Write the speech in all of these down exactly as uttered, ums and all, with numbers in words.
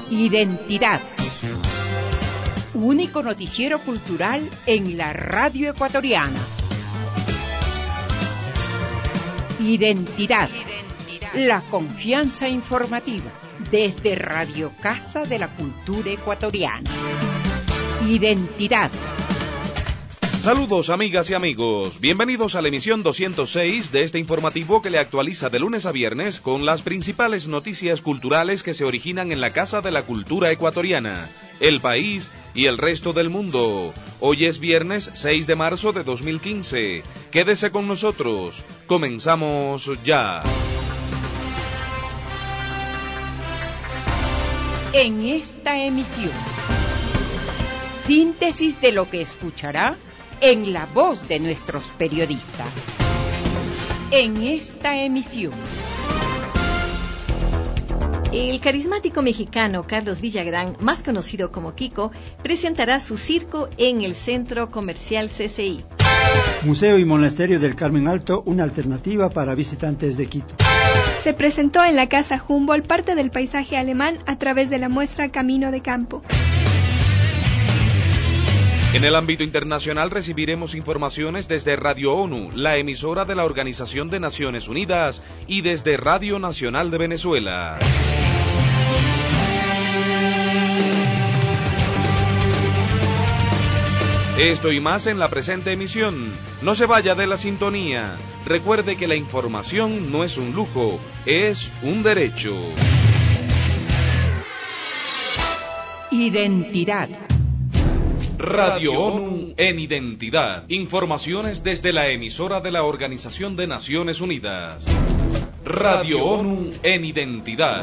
Identidad. Único noticiero cultural en la radio ecuatoriana. Identidad. La confianza informativa desde Radio Casa de la Cultura Ecuatoriana. Identidad. Saludos amigas y amigos, bienvenidos a la emisión doscientos seis de este informativo que le actualiza de lunes a viernes con las principales noticias culturales que se originan en la Casa de la Cultura Ecuatoriana, el país y el resto del mundo. Hoy es viernes seis de marzo de dos mil quince. Quédese con nosotros, comenzamos ya. En esta emisión, síntesis de lo que escuchará en la voz de nuestros periodistas. En esta emisión, el carismático mexicano Carlos Villagrán, más conocido como Kiko, presentará su circo en el Centro Comercial C C I. Museo y Monasterio del Carmen Alto, una alternativa para visitantes de Quito. Se presentó en la Casa Humboldt parte del paisaje alemán a través de la muestra Camino de Campo. En el ámbito internacional recibiremos informaciones desde Radio ONU, la emisora de la Organización de Naciones Unidas, y desde Radio Nacional de Venezuela. Esto y más en la presente emisión. No se vaya de la sintonía. Recuerde que la información no es un lujo, es un derecho. Identidad. Radio ONU en Identidad. Informaciones desde la emisora de la Organización de Naciones Unidas. Radio ONU en Identidad.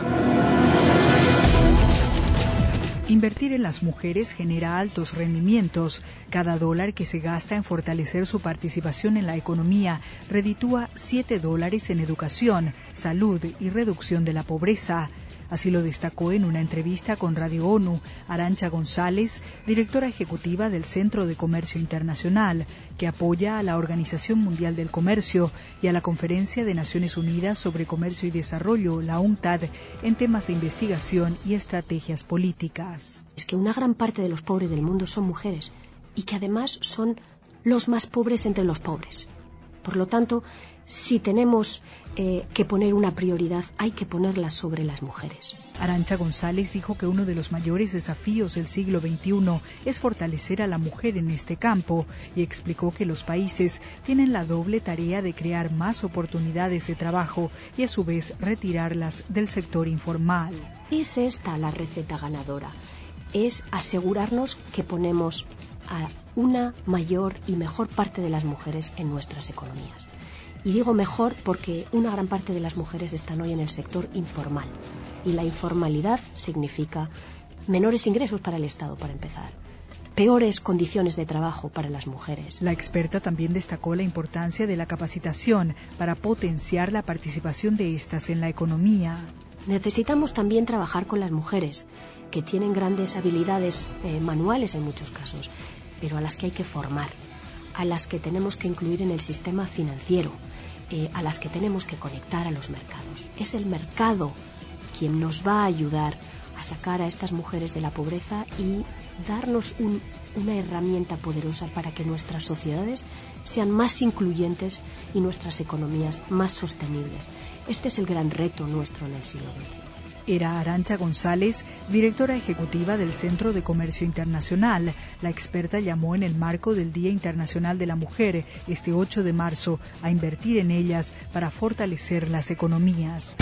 Invertir en las mujeres genera altos rendimientos. Cada dólar que se gasta en fortalecer su participación en la economía reditúa siete dólares en educación, salud y reducción de la pobreza. Así lo destacó en una entrevista con Radio ONU Arantxa González, directora ejecutiva del Centro de Comercio Internacional, que apoya a la Organización Mundial del Comercio y a la Conferencia de Naciones Unidas sobre Comercio y Desarrollo, la UNCTAD, en temas de investigación y estrategias políticas. Es que una gran parte de los pobres del mundo son mujeres y que además son los más pobres entre los pobres. Por lo tanto, si tenemos eh, que poner una prioridad, hay que ponerla sobre las mujeres. Arantxa González dijo que uno de los mayores desafíos del siglo veintiuno es fortalecer a la mujer en este campo y explicó que los países tienen la doble tarea de crear más oportunidades de trabajo y a su vez retirarlas del sector informal. Es esta la receta ganadora, es asegurarnos que ponemos a una mayor y mejor parte de las mujeres en nuestras economías. Y digo mejor porque una gran parte de las mujeres están hoy en el sector informal. Y la informalidad significa menores ingresos para el Estado, para empezar. Peores condiciones de trabajo para las mujeres. La experta también destacó la importancia de la capacitación para potenciar la participación de estas en la economía. Necesitamos también trabajar con las mujeres, que tienen grandes habilidades eh, manuales en muchos casos, pero a las que hay que formar, a las que tenemos que incluir en el sistema financiero, eh, a las que tenemos que conectar a los mercados. Es el mercado quien nos va a ayudar a sacar a estas mujeres de la pobreza y darnos un, una herramienta poderosa para que nuestras sociedades sean más incluyentes y nuestras economías más sostenibles. Este es el gran reto nuestro en el siglo veintiuno. Era Arantxa González, directora ejecutiva del Centro de Comercio Internacional. La experta llamó en el marco del Día Internacional de la Mujer, este ocho de marzo, a invertir en ellas para fortalecer las economías.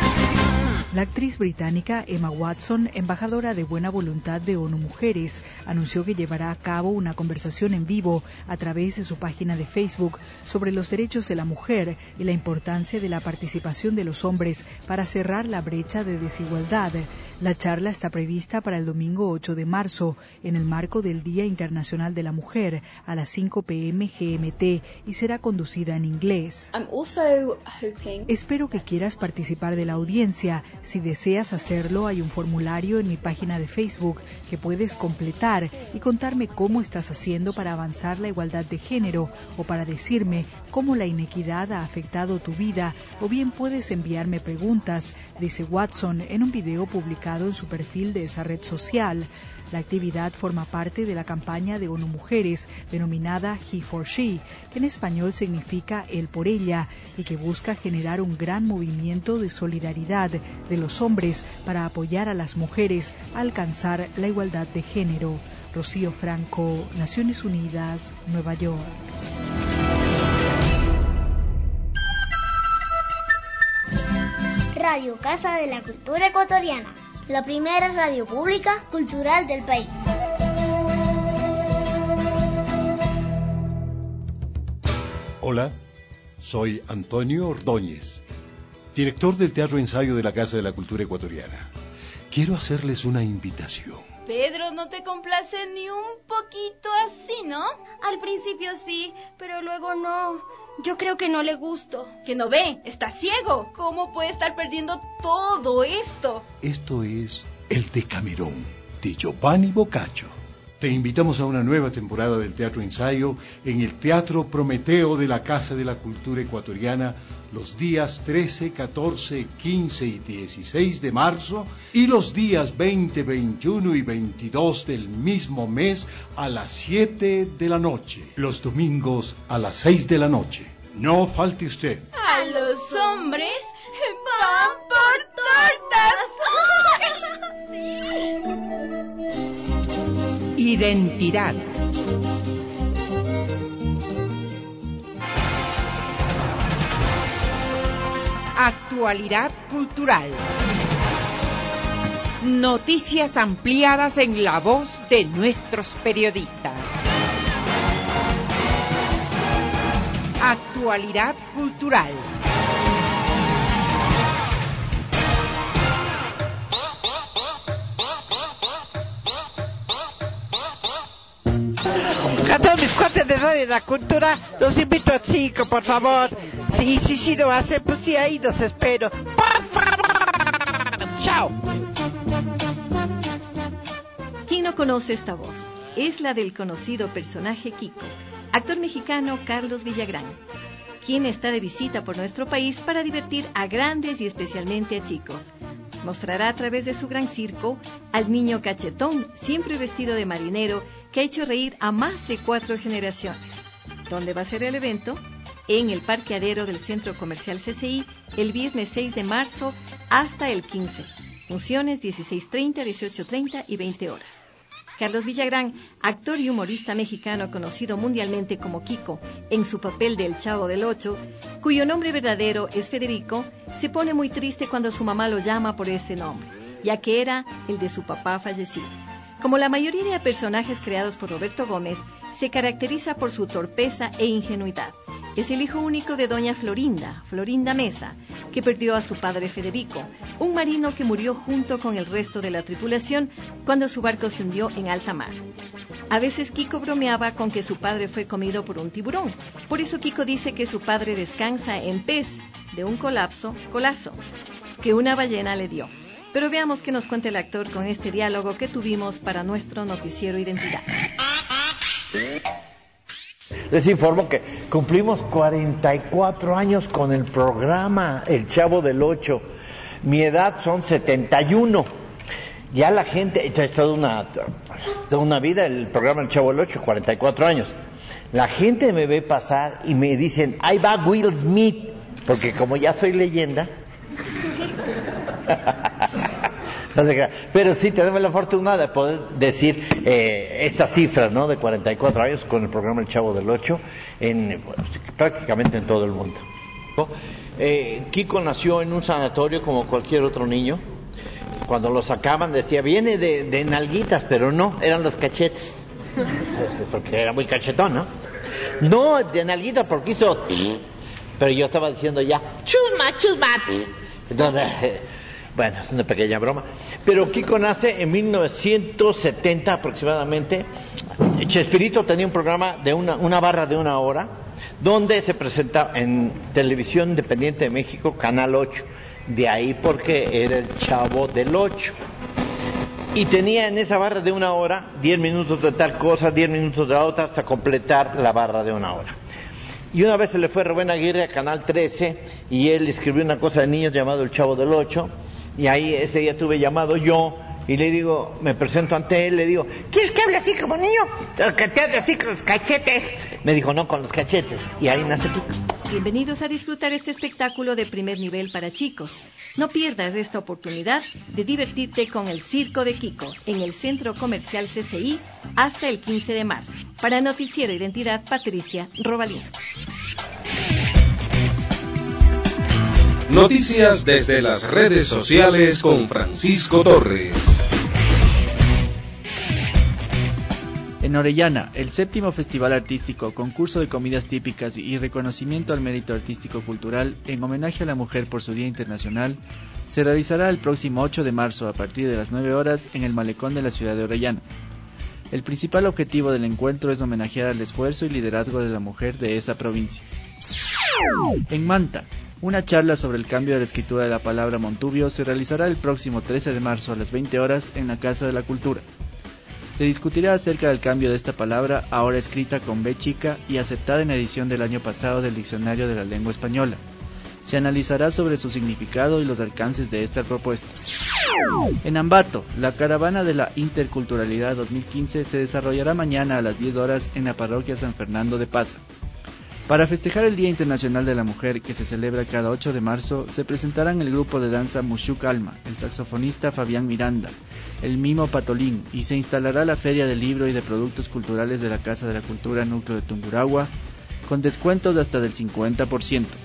La actriz británica Emma Watson, embajadora de buena voluntad de ONU Mujeres, anunció que llevará a cabo una conversación en vivo a través de su página de Facebook sobre los derechos de la mujer y la importancia de la participación de los hombres para cerrar la brecha de desigualdad. La charla está prevista para el domingo ocho de marzo, en el marco del Día Internacional de la Mujer, a las cinco p m G M T, y será conducida en inglés. I'm also hoping... Espero que quieras participar de la audiencia. Si deseas hacerlo, hay un formulario en mi página de Facebook que puedes completar y contarme cómo estás haciendo para avanzar la igualdad de género o para decirme cómo la inequidad ha afectado tu vida, o bien puedes enviarme preguntas, dice Watson en un video publicado en su perfil de esa red social. La actividad forma parte de la campaña de ONU Mujeres denominada He for She, que en español significa él por ella, y que busca generar un gran movimiento de solidaridad de los hombres para apoyar a las mujeres a alcanzar la igualdad de género. Rocío Franco, Naciones Unidas, Nueva York. Radio Casa de la Cultura Ecuatoriana, la primera radio pública cultural del país. Hola, soy Antonio Ordóñez, director del Teatro Ensayo de la Casa de la Cultura Ecuatoriana. Quiero hacerles una invitación. Pedro, no te complace ni un poquito así, ¿no? Al principio sí, pero luego no. Yo creo que no le gusto. Que no ve, está ciego. ¿Cómo puede estar perdiendo todo esto? Esto es El Decamerón, de Giovanni Boccaccio. Te invitamos a una nueva temporada del Teatro Ensayo en el Teatro Prometeo de la Casa de la Cultura Ecuatoriana los días trece, catorce, quince y dieciséis de marzo y los días veinte, veintiuno y veintidós del mismo mes a las siete de la noche. Los domingos a las seis de la noche. No falte usted. A los hombres van por tortas. Identidad. Actualidad cultural. Noticias ampliadas en la voz de nuestros periodistas. Actualidad cultural. A todos mis cuates de Radio de la Cultura, los invito a cinco, por favor. Sí, sí, sí, lo hacen, pues sí, ahí los espero. ¡Por favor! ¡Chao! ¿Quién no conoce esta voz? Es la del conocido personaje Kiko, actor mexicano Carlos Villagrán, quien está de visita por nuestro país para divertir a grandes y especialmente a chicos. Mostrará a través de su gran circo al niño cachetón, siempre vestido de marinero, que ha hecho reír a más de cuatro generaciones. ¿Dónde va a ser el evento? En el parqueadero del Centro Comercial C C I, el viernes seis de marzo hasta el quince. Funciones dieciséis treinta, dieciocho treinta y veinte horas. Carlos Villagrán, actor y humorista mexicano conocido mundialmente como Kiko en su papel del Chavo del Ocho, cuyo nombre verdadero es Federico, se pone muy triste cuando su mamá lo llama por ese nombre, ya que era el de su papá fallecido. Como la mayoría de personajes creados por Roberto Gómez, se caracteriza por su torpeza e ingenuidad. Es el hijo único de doña Florinda, Florinda Mesa, que perdió a su padre Federico, un marino que murió junto con el resto de la tripulación cuando su barco se hundió en alta mar. A veces Kiko bromeaba con que su padre fue comido por un tiburón. Por eso Kiko dice que su padre descansa en pez de un colapso, colazo, que una ballena le dio. Pero veamos qué nos cuenta el actor con este diálogo que tuvimos para nuestro noticiero Identidad. Les informo que cumplimos cuarenta y cuatro años con el programa El Chavo del Ocho. Mi edad son setenta y uno. Ya la gente, es toda una, toda una vida el programa El Chavo del Ocho, cuarenta y cuatro años. La gente me ve pasar y me dicen, ahí va Will Smith, porque como ya soy leyenda. No sé qué, pero sí tenemos la fortuna de poder decir eh, esta cifra, ¿no? De cuarenta y cuatro años con el programa El Chavo del Ocho en bueno, prácticamente en todo el mundo. Eh, Kiko nació en un sanatorio como cualquier otro niño. Cuando lo sacaban decía viene de, de nalguitas, pero no, eran los cachetes, porque era muy cachetón, ¿no? No, de nalguitas porque hizo, pero yo estaba diciendo ya chusma, chusma. Entonces, bueno, es una pequeña broma. Pero Kiko nace en mil novecientos setenta aproximadamente. Chespirito tenía un programa de una, una barra de una hora, donde se presenta en Televisión Independiente de México, Canal ocho. De ahí porque era el Chavo del Ocho. Y tenía en esa barra de una hora, diez minutos de tal cosa, diez minutos de la otra, hasta completar la barra de una hora. Y una vez se le fue Rubén Aguirre a Canal trece, y él escribió una cosa de niños llamado El Chavo del Ocho, y ahí ese día tuve llamado yo, y le digo, me presento ante él, le digo, ¿quieres que hable así como niño? Que te hable así con los cachetes. Me dijo, no, con los cachetes, y ahí nace Kiko. Bienvenidos a disfrutar este espectáculo de primer nivel para chicos. No pierdas esta oportunidad de divertirte con el Circo de Kiko en el Centro Comercial C C I hasta el quince de marzo. Para Noticiero Identidad, Patricia Robalín. Noticias desde las redes sociales con Francisco Torres. En Orellana, el séptimo Festival Artístico, concurso de comidas típicas y reconocimiento al mérito artístico-cultural en homenaje a la mujer por su Día Internacional, se realizará el próximo ocho de marzo a partir de las nueve horas en el malecón de la ciudad de Orellana. El principal objetivo del encuentro es homenajear al esfuerzo y liderazgo de la mujer de esa provincia. En Manta, una charla sobre el cambio de la escritura de la palabra Montubio se realizará el próximo trece de marzo a las veinte horas en la Casa de la Cultura. Se discutirá acerca del cambio de esta palabra, ahora escrita con B chica y aceptada en edición del año pasado del Diccionario de la Lengua Española. Se analizará sobre su significado y los alcances de esta propuesta. En Ambato, la caravana de la Interculturalidad dos mil quince se desarrollará mañana a las diez horas en la parroquia San Fernando de Paza. Para festejar el Día Internacional de la Mujer, que se celebra cada ocho de marzo, se presentarán el grupo de danza Mushuk Alma, el saxofonista Fabián Miranda, el mimo Patolín, y se instalará la Feria del Libro y de Productos Culturales de la Casa de la Cultura Núcleo de Tungurahua, con descuentos de hasta del cincuenta por ciento.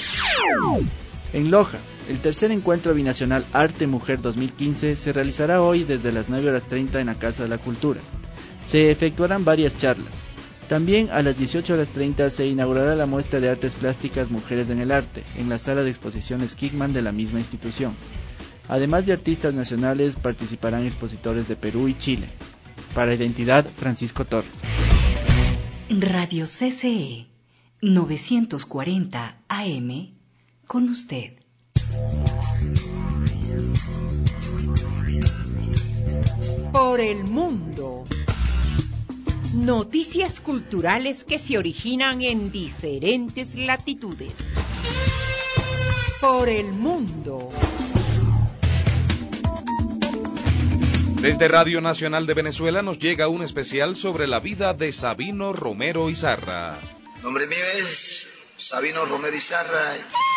En Loja, el tercer encuentro binacional Arte Mujer dos mil quince se realizará hoy desde las nueve horas treinta en la Casa de la Cultura. Se efectuarán varias charlas. También a las dieciocho horas treinta se inaugurará la muestra de artes plásticas Mujeres en el Arte, en la sala de exposiciones Kickman de la misma institución. Además de artistas nacionales, participarán expositores de Perú y Chile. Para Identidad, Francisco Torres. Radio C C E, novecientos cuarenta A M, con usted. Por el mundo. Noticias culturales que se originan en diferentes latitudes. Por el mundo. Desde Radio Nacional de Venezuela nos llega un especial sobre la vida de Sabino Romero Izarra. Nombre mío es Sabino Romero Izarra.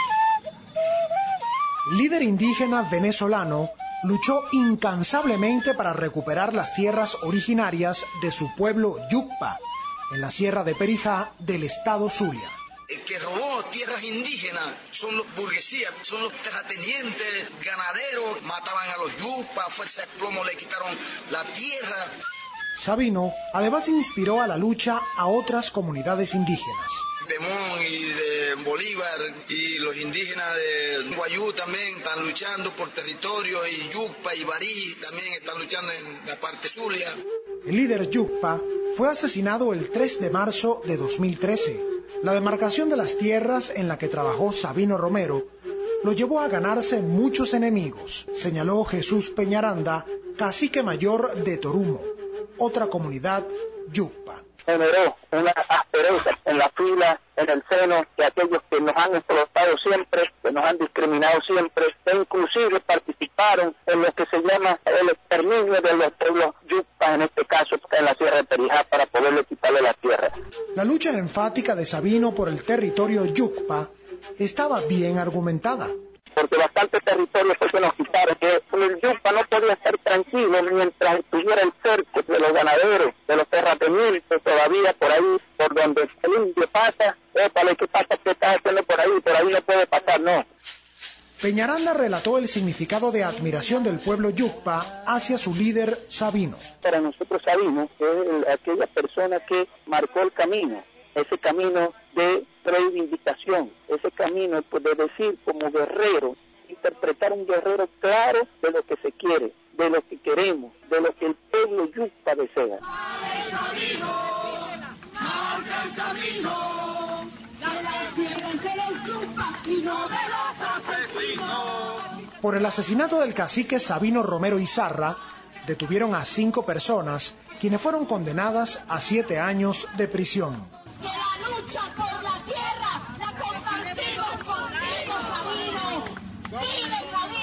Líder indígena venezolano, luchó incansablemente para recuperar las tierras originarias de su pueblo Yucpa, en la sierra de Perijá del estado Zulia. El que robó tierras indígenas son los burguesías, son los terratenientes, ganaderos, mataban a los Yucpa, fuerza de plomo le quitaron la tierra. Sabino además inspiró a la lucha a otras comunidades indígenas. De Mon y de Bolívar y los indígenas de Guayú también están luchando por territorio, y Yucpa y Barí también están luchando en la parte Zulia. El líder Yucpa fue asesinado el tres de marzo de dos mil trece. La demarcación de las tierras en la que trabajó Sabino Romero lo llevó a ganarse muchos enemigos, señaló Jesús Peñaranda, cacique mayor de Torumo, otra comunidad Yucpa. Generó una aspereza en la fila, en el seno de aquellos que nos han explotado siempre, que nos han discriminado siempre, e inclusive participaron en lo que se llama el exterminio de los pueblos Yucpa, en este caso en la sierra de Perijá, para poderle quitarle la tierra. La lucha enfática de Sabino por el territorio Yucpa estaba bien argumentada. Porque bastante territorio fue que nos quitaron, que el Yucpa no podía estar tranquilo mientras estuviera el cerco de los ganaderos, de los terratenientes, todavía por ahí, por donde el indio pasa, épale, ¿qué pasa? ¿Qué está haciendo por ahí? Por ahí no puede pasar, no. Peñaranda relató el significado de admiración del pueblo Yucpa hacia su líder Sabino. Para nosotros Sabino es aquella persona que marcó el camino, ese camino de reivindicación, ese camino pues, de decir como guerrero, interpretar un guerrero claro de lo que se quiere, de lo que queremos, de lo que el pueblo Yucpa desea. Por el asesinato del cacique Sabino Romero Izarra, detuvieron a cinco personas, quienes fueron condenadas a siete años de prisión. Que la lucha por la tierra la compartimos contigo, Sabino. ¡Vive,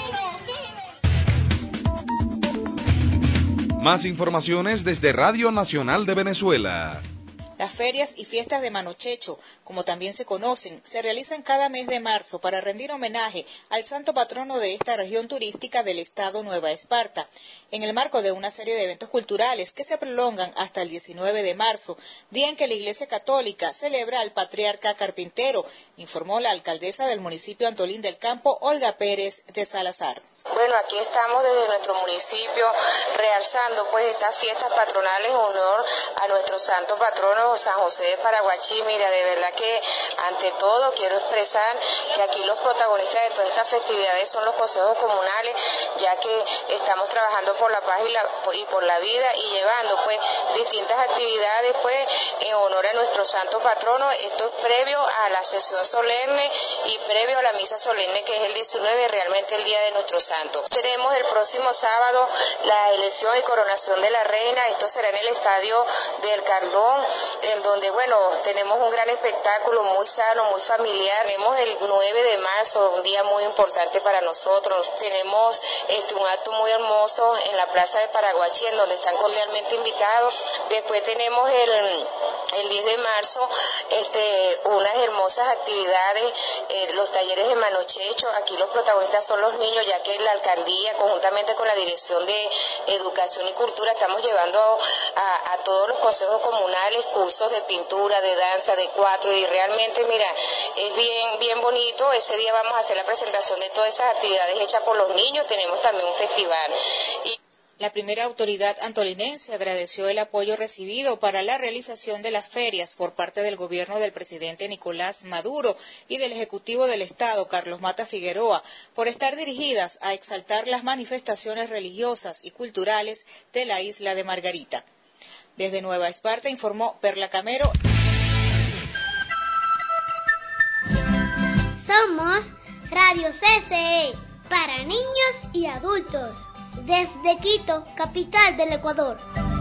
Sabino, vive! Más informaciones desde Radio Nacional de Venezuela. Las ferias y fiestas de Manochecho, como también se conocen, se realizan cada mes de marzo para rendir homenaje al santo patrono de esta región turística del estado Nueva Esparta, en el marco de una serie de eventos culturales que se prolongan hasta el diecinueve de marzo, día en que la Iglesia Católica celebra al patriarca carpintero, informó la alcaldesa del municipio Antolín del Campo, Olga Pérez de Salazar. Bueno, aquí estamos desde nuestro municipio realzando pues estas fiestas patronales en honor a nuestro santo patrono San José de Paraguachí. Mira, de verdad que ante todo quiero expresar que aquí los protagonistas de todas estas festividades son los consejos comunales, ya que estamos trabajando por la paz y, la, y por la vida y llevando pues distintas actividades pues en honor a nuestro santo patrono. Esto es previo a la sesión solemne y previo a la misa solemne, que es el diecinueve, realmente el día de nuestro santo. Tenemos el próximo sábado la elección y coronación de la reina. Esto será en el estadio del Cardón, en donde, bueno, tenemos un gran espectáculo muy sano, muy familiar. Tenemos el nueve de marzo, un día muy importante para nosotros. Tenemos este, un acto muy hermoso en la Plaza de Paraguachí, en donde están cordialmente invitados. Después tenemos el, el diez de marzo este, unas hermosas actividades, eh, los talleres de Manochecho. Aquí los protagonistas son los niños, ya que la alcaldía, conjuntamente con la Dirección de Educación y Cultura, estamos llevando a, a todos los consejos comunales cursos de pintura, de danza, de cuatro, y realmente, mira, es bien, bien bonito. Ese día vamos a hacer la presentación de todas estas actividades hechas por los niños. Tenemos también un festival. Y la primera autoridad antolinense agradeció el apoyo recibido para la realización de las ferias por parte del gobierno del presidente Nicolás Maduro y del Ejecutivo del Estado, Carlos Mata Figueroa, por estar dirigidas a exaltar las manifestaciones religiosas y culturales de la isla de Margarita. Desde Nueva Esparta informó Perla Camero. Somos Radio C C E, para niños y adultos. Desde Quito, capital del Ecuador.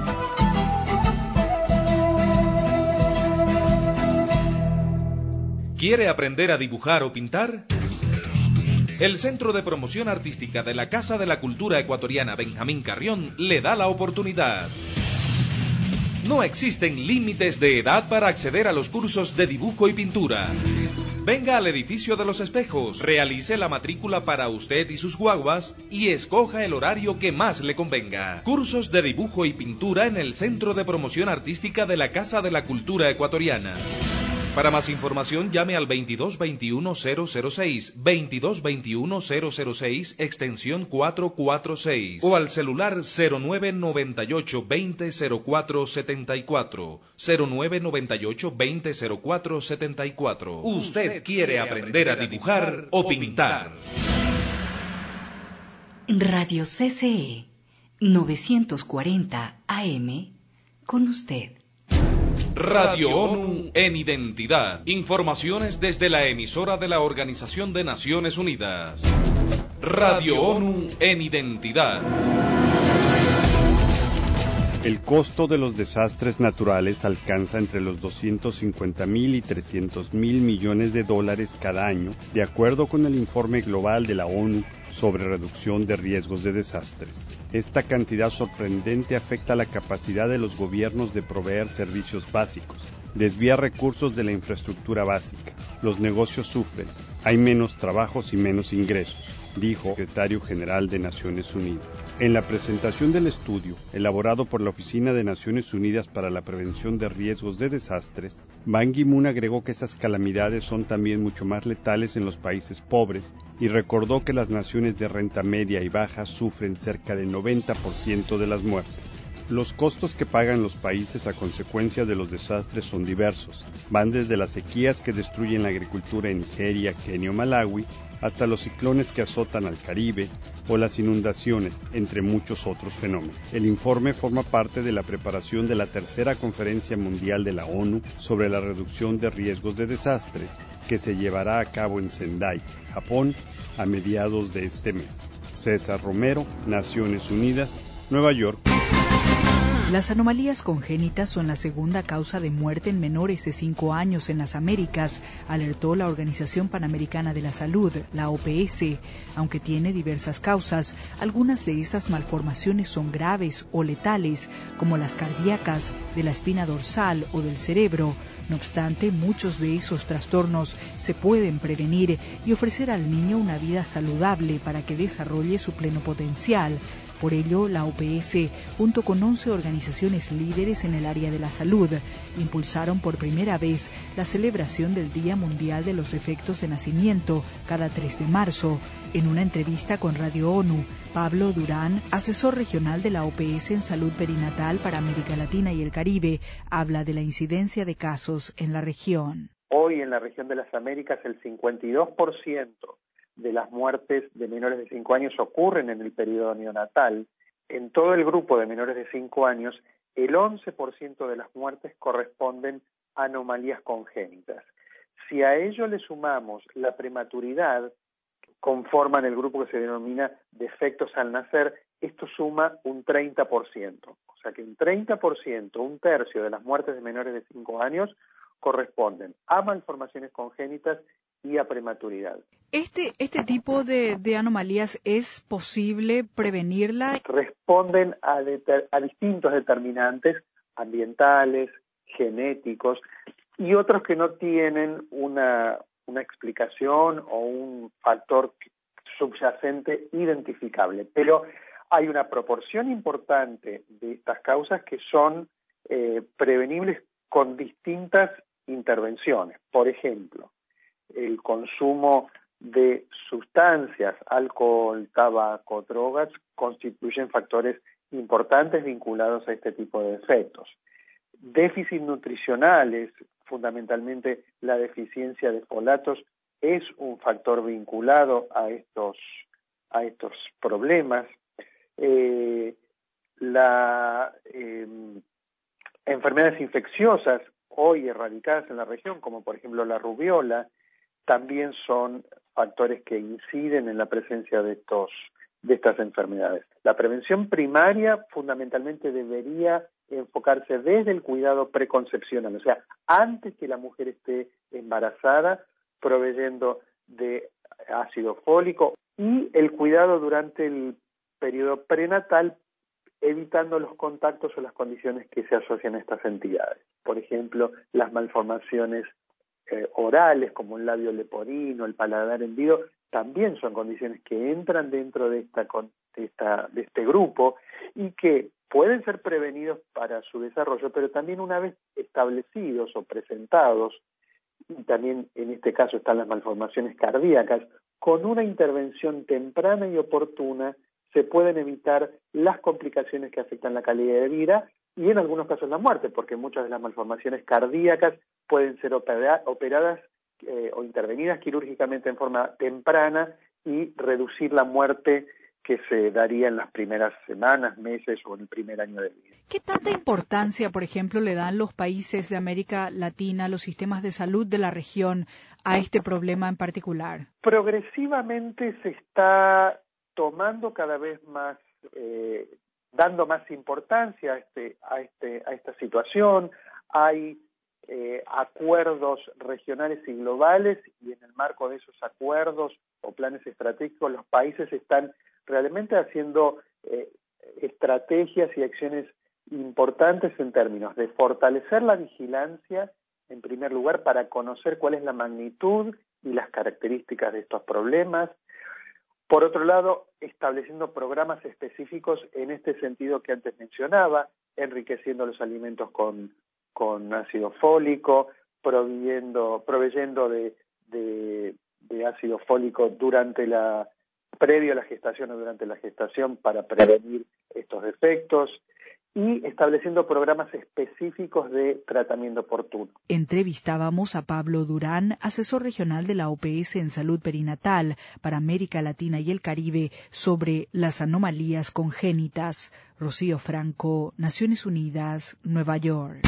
¿Quiere aprender a dibujar o pintar? El Centro de Promoción Artística de la Casa de la Cultura Ecuatoriana Benjamín Carrión le da la oportunidad. No existen límites de edad para acceder a los cursos de dibujo y pintura. Venga al edificio de los espejos, realice la matrícula para usted y sus guaguas y escoja el horario que más le convenga. Cursos de dibujo y pintura en el Centro de Promoción Artística de la Casa de la Cultura Ecuatoriana. Para más información llame al veintidós veintiuno cero cero seis, veintidós veintiuno cero cero seis, extensión cuatrocientos cuarenta y seis o al celular cero nueve noventa y ocho veinte cero cuatro setenta y cuatro, cero nueve noventa y ocho veinte cero cuatro setenta y cuatro. ¿Usted quiere aprender a dibujar o pintar? Radio C C E novecientos cuarenta A M con usted. Radio ONU en Identidad. Informaciones desde la emisora de la Organización de Naciones Unidas. Radio ONU en Identidad. El costo de los desastres naturales alcanza entre los doscientos cincuenta mil y trescientos mil millones de dólares cada año, de acuerdo con el informe global de la ONU sobre reducción de riesgos de desastres. Esta cantidad sorprendente afecta la capacidad de los gobiernos de proveer servicios básicos, desvía recursos de la infraestructura básica, los negocios sufren, hay menos trabajos y menos ingresos, dijo el secretario general de Naciones Unidas. En la presentación del estudio, elaborado por la Oficina de Naciones Unidas para la Prevención de Riesgos de Desastres, Ban Ki-moon agregó que esas calamidades son también mucho más letales en los países pobres y recordó que las naciones de renta media y baja sufren cerca del noventa por ciento de las muertes. Los costos que pagan los países a consecuencia de los desastres son diversos. Van desde las sequías que destruyen la agricultura en Nigeria, Kenia o Malawi, hasta los ciclones que azotan al Caribe o las inundaciones, entre muchos otros fenómenos. El informe forma parte de la preparación de la tercera Conferencia Mundial de la ONU sobre la reducción de riesgos de desastres, que se llevará a cabo en Sendai, Japón, a mediados de este mes. César Romero, Naciones Unidas, Nueva York. Las anomalías congénitas son la segunda causa de muerte en menores de cinco años en las Américas, alertó la Organización Panamericana de la Salud, la O P S. Aunque tiene diversas causas, algunas de esas malformaciones son graves o letales, como las cardíacas, de la espina dorsal o del cerebro. No obstante, muchos de esos trastornos se pueden prevenir y ofrecer al niño una vida saludable para que desarrolle su pleno potencial. Por ello, la O P S, junto con once organizaciones líderes en el área de la salud, impulsaron por primera vez la celebración del Día Mundial de los Defectos de Nacimiento cada tres de marzo. En una entrevista con Radio ONU, Pablo Durán, asesor regional de la O P S en salud perinatal para América Latina y el Caribe, habla de la incidencia de casos en la región. Hoy en la región de las Américas el cincuenta y dos por ciento de las muertes de menores de cinco años ocurren en el periodo neonatal. En todo el grupo de menores de cinco años, el once por ciento de las muertes corresponden a anomalías congénitas. Si a ello le sumamos la prematuridad, conforman el grupo que se denomina defectos al nacer, esto suma un treinta por ciento. O sea que un treinta por ciento, un tercio de las muertes de menores de cinco años corresponden a malformaciones congénitas y a prematuridad. Este, este tipo de, de anomalías, ¿es posible prevenirla? Responden a, deter, a distintos determinantes ambientales, genéticos y otros que no tienen una, una explicación o un factor subyacente identificable. Pero hay una proporción importante de estas causas que son eh, prevenibles con distintas intervenciones. Por ejemplo, el consumo de sustancias, alcohol, tabaco, drogas, constituyen factores importantes vinculados a este tipo de defectos. Déficits nutricionales, fundamentalmente la deficiencia de folatos, es un factor vinculado a estos, a estos problemas. Eh, la eh, enfermedades infecciosas, hoy erradicadas en la región, como por ejemplo la rubiola, también son factores que inciden en la presencia de estos de estas enfermedades. La prevención primaria fundamentalmente debería enfocarse desde el cuidado preconcepcional, o sea, antes que la mujer esté embarazada, proveyendo de ácido fólico y el cuidado durante el periodo prenatal, evitando los contactos o las condiciones que se asocian a estas entidades. Por ejemplo, las malformaciones Eh, orales, como el labio leporino, el paladar hendido, también son condiciones que entran dentro de esta, de esta de este grupo y que pueden ser prevenidos para su desarrollo, pero también una vez establecidos o presentados, y también en este caso están las malformaciones cardíacas, con una intervención temprana y oportuna se pueden evitar las complicaciones que afectan la calidad de vida y en algunos casos la muerte, porque muchas de las malformaciones cardíacas pueden ser opera, operadas eh, o intervenidas quirúrgicamente en forma temprana y reducir la muerte que se daría en las primeras semanas, meses o en el primer año de vida. ¿Qué tanta importancia, por ejemplo, le dan los países de América Latina, los sistemas de salud de la región, a este problema en particular? Progresivamente se está tomando cada vez más, eh, dando más importancia a, este, a, este, a esta situación. Hay Eh, acuerdos regionales y globales y en el marco de esos acuerdos o planes estratégicos los países están realmente haciendo eh, estrategias y acciones importantes en términos de fortalecer la vigilancia en primer lugar para conocer cuál es la magnitud y las características de estos problemas. Por otro lado, estableciendo programas específicos en este sentido que antes mencionaba, enriqueciendo los alimentos con con ácido fólico, proveyendo, proveyendo de, de, de ácido fólico durante la, previo a la gestación o durante la gestación para prevenir estos defectos, y estableciendo programas específicos de tratamiento oportuno. Entrevistábamos a Pablo Durán, asesor regional de la O P S en salud perinatal para América Latina y el Caribe, sobre las anomalías congénitas. Rocío Franco, Naciones Unidas, Nueva York.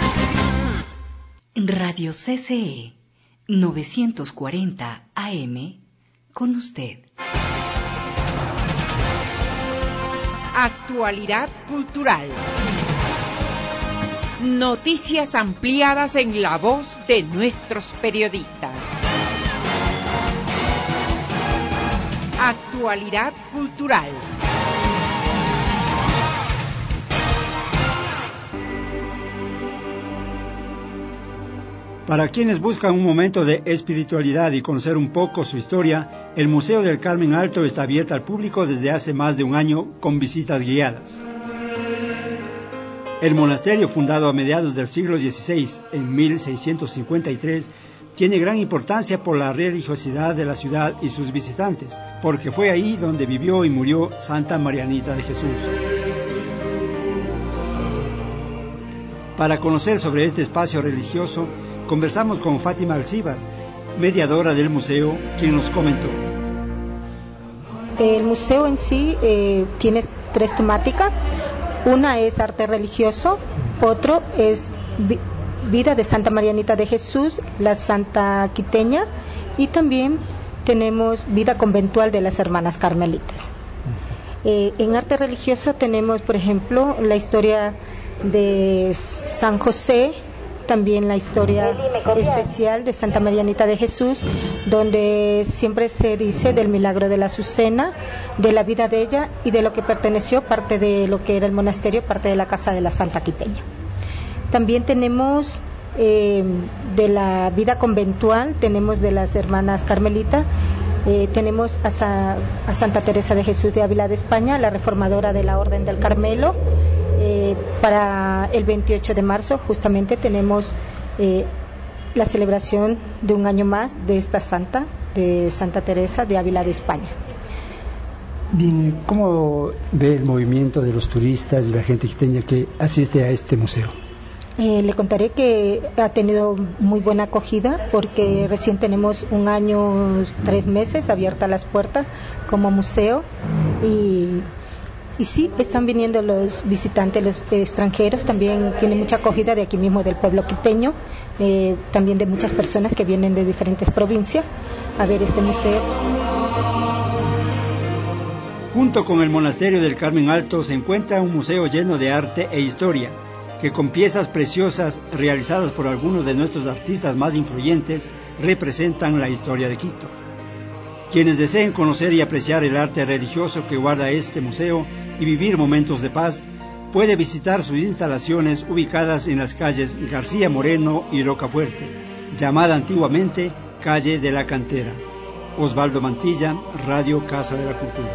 Radio C C E, novecientos cuarenta A M, con usted. Actualidad cultural. Noticias ampliadas en la voz de nuestros periodistas. Actualidad cultural. Para quienes buscan un momento de espiritualidad y conocer un poco su historia, el Museo del Carmen Alto está abierto al público desde hace más de un año con visitas guiadas. El monasterio, fundado a mediados del siglo dieciséis, en mil seiscientos cincuenta y tres, tiene gran importancia por la religiosidad de la ciudad y sus visitantes, porque fue ahí donde vivió y murió Santa Marianita de Jesús. Para conocer sobre este espacio religioso, conversamos con Fátima Alcíbar, mediadora del museo, quien nos comentó. El museo en sí eh, tiene tres temáticas. Una es arte religioso, otro es vi- vida de Santa Marianita de Jesús, la Santa Quiteña, y también tenemos vida conventual de las hermanas carmelitas. Eh, en arte religioso tenemos, por ejemplo, la historia de San José, también la historia especial de Santa Marianita de Jesús, donde siempre se dice del milagro de la Azucena, de la vida de ella y de lo que perteneció, parte de lo que era el monasterio, parte de la casa de la Santa Quiteña. También tenemos eh, de la vida conventual, tenemos de las hermanas carmelitas, eh, tenemos a, Sa- a Santa Teresa de Jesús de Ávila de España, la reformadora de la Orden del Carmelo. Eh, para el veintiocho de marzo justamente tenemos eh, la celebración de un año más de esta santa, de Santa Teresa de Ávila de España. Bien, ¿cómo ve el movimiento de los turistas y la gente quiteña que asiste a este museo? Eh, le contaré que ha tenido muy buena acogida porque recién tenemos un año, tres meses abiertas las puertas como museo y Y sí, están viniendo los visitantes, los eh, extranjeros, también tiene mucha acogida de aquí mismo del pueblo quiteño, eh, también de muchas personas que vienen de diferentes provincias a ver este museo. Junto con el monasterio del Carmen Alto se encuentra un museo lleno de arte e historia, que con piezas preciosas realizadas por algunos de nuestros artistas más influyentes representan la historia de Quito. Quienes deseen conocer y apreciar el arte religioso que guarda este museo y vivir momentos de paz, puede visitar sus instalaciones ubicadas en las calles García Moreno y Rocafuerte, llamada antiguamente Calle de la Cantera. Osvaldo Mantilla, Radio Casa de la Cultura.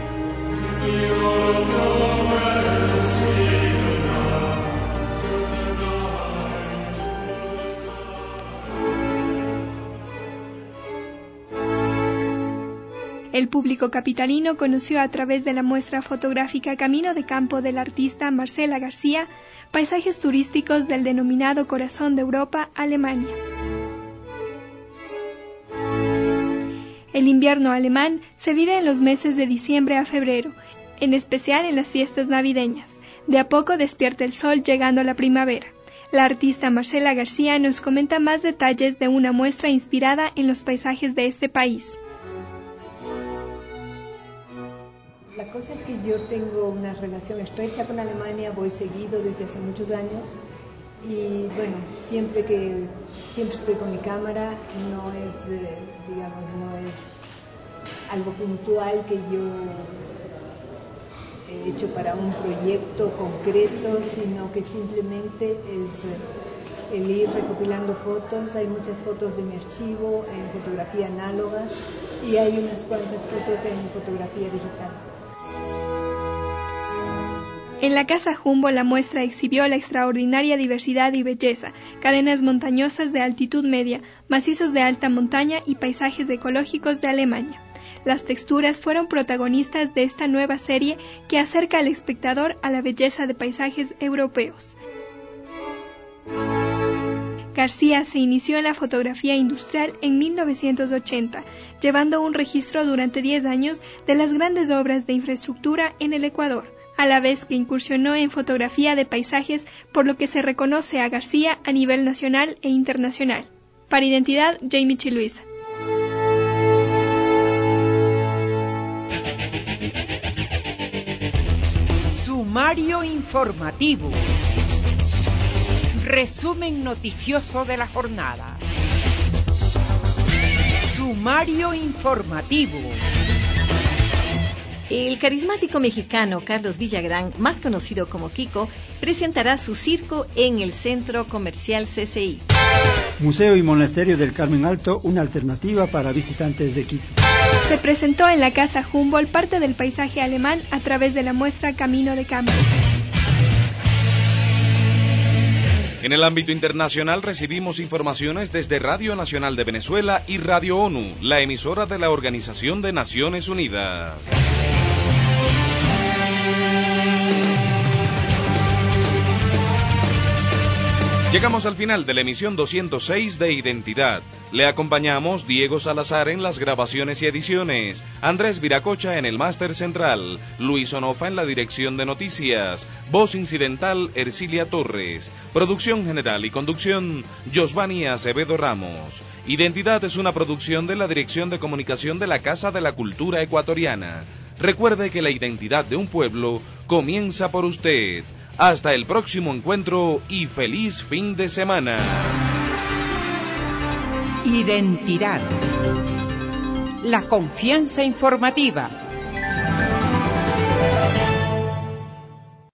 El público capitalino conoció a través de la muestra fotográfica Camino de Campo del artista Marcela García paisajes turísticos del denominado Corazón de Europa, Alemania. El invierno alemán se vive en los meses de diciembre a febrero, en especial en las fiestas navideñas. De a poco despierta el sol llegando la primavera. La artista Marcela García nos comenta más detalles de una muestra inspirada en los paisajes de este país. La cosa es que yo tengo una relación estrecha con Alemania, voy seguido desde hace muchos años y bueno, siempre que siempre estoy con mi cámara, no es, eh, digamos, no es algo puntual que yo he hecho para un proyecto concreto, sino que simplemente es eh, el ir recopilando fotos. Hay muchas fotos de mi archivo en fotografía análoga y hay unas cuantas fotos en fotografía digital. En la Casa Jumbo la muestra exhibió la extraordinaria diversidad y belleza, cadenas montañosas de altitud media, macizos de alta montaña y paisajes ecológicos de Alemania. Las texturas fueron protagonistas de esta nueva serie que acerca al espectador a la belleza de paisajes europeos. García se inició en la fotografía industrial en mil novecientos ochenta, llevando un registro durante diez años de las grandes obras de infraestructura en el Ecuador, a la vez que incursionó en fotografía de paisajes, por lo que se reconoce a García a nivel nacional e internacional. Para Identidad, Jamie Chiluisa. Sumario informativo. Resumen noticioso de la jornada. Sumario informativo. El carismático mexicano Carlos Villagrán, más conocido como Kiko, presentará su circo en el Centro Comercial C C I. Museo y Monasterio del Carmen Alto, una alternativa para visitantes de Quito. Se presentó en la Casa Humboldt parte del paisaje alemán a través de la muestra Camino de Campo. En el ámbito internacional recibimos informaciones desde Radio Nacional de Venezuela y Radio ONU, la emisora de la Organización de Naciones Unidas. Llegamos al final de la emisión doscientos seis de Identidad. Le acompañamos Diego Salazar en las grabaciones y ediciones, Andrés Viracocha en el máster central, Luis Onofa en la dirección de noticias, voz incidental Ercilia Torres, producción general y conducción Josvani Acevedo Ramos. Identidad es una producción de la Dirección de Comunicación de la Casa de la Cultura Ecuatoriana. Recuerde que la identidad de un pueblo comienza por usted. Hasta el próximo encuentro y feliz fin de semana. Identidad. La confianza informativa.